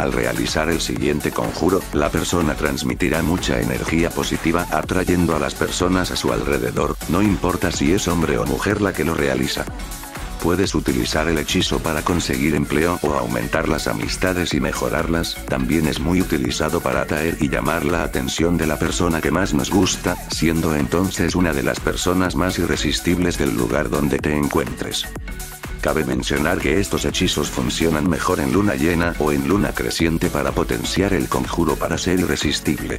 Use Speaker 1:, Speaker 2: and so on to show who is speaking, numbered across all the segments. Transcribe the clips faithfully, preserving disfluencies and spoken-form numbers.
Speaker 1: Al realizar el siguiente conjuro, la persona transmitirá mucha energía positiva atrayendo a las personas a su alrededor, no importa si es hombre o mujer la que lo realiza. Puedes utilizar el hechizo para conseguir empleo o aumentar las amistades y mejorarlas, también es muy utilizado para atraer y llamar la atención de la persona que más nos gusta, siendo entonces una de las personas más irresistibles del lugar donde te encuentres. Cabe mencionar que estos hechizos funcionan mejor en luna llena o en luna creciente para potenciar el conjuro para ser irresistible.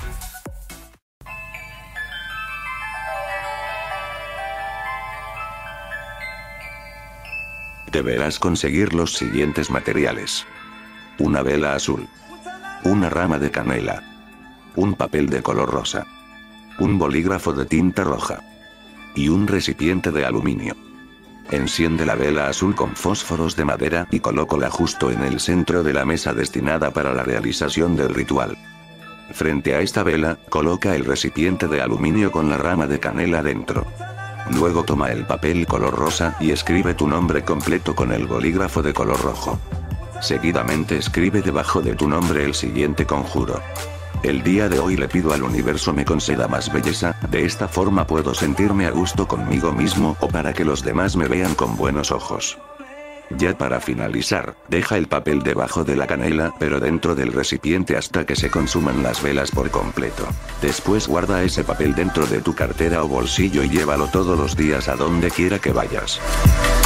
Speaker 1: Deberás conseguir los siguientes materiales: una vela azul, una rama de canela, un papel de color rosa, un bolígrafo de tinta roja y un recipiente de aluminio. Enciende la vela azul con fósforos de madera y colócala justo en el centro de la mesa destinada para la realización del ritual. Frente a esta vela, coloca el recipiente de aluminio con la rama de canela dentro. Luego toma el papel color rosa y escribe tu nombre completo con el bolígrafo de color rojo. Seguidamente escribe debajo de tu nombre el siguiente conjuro: el día de hoy le pido al universo me conceda más belleza, de esta forma puedo sentirme a gusto conmigo mismo o para que los demás me vean con buenos ojos. Ya para finalizar, deja el papel debajo de la canela pero dentro del recipiente hasta que se consuman las velas por completo. Después guarda ese papel dentro de tu cartera o bolsillo y llévalo todos los días a donde quiera que vayas.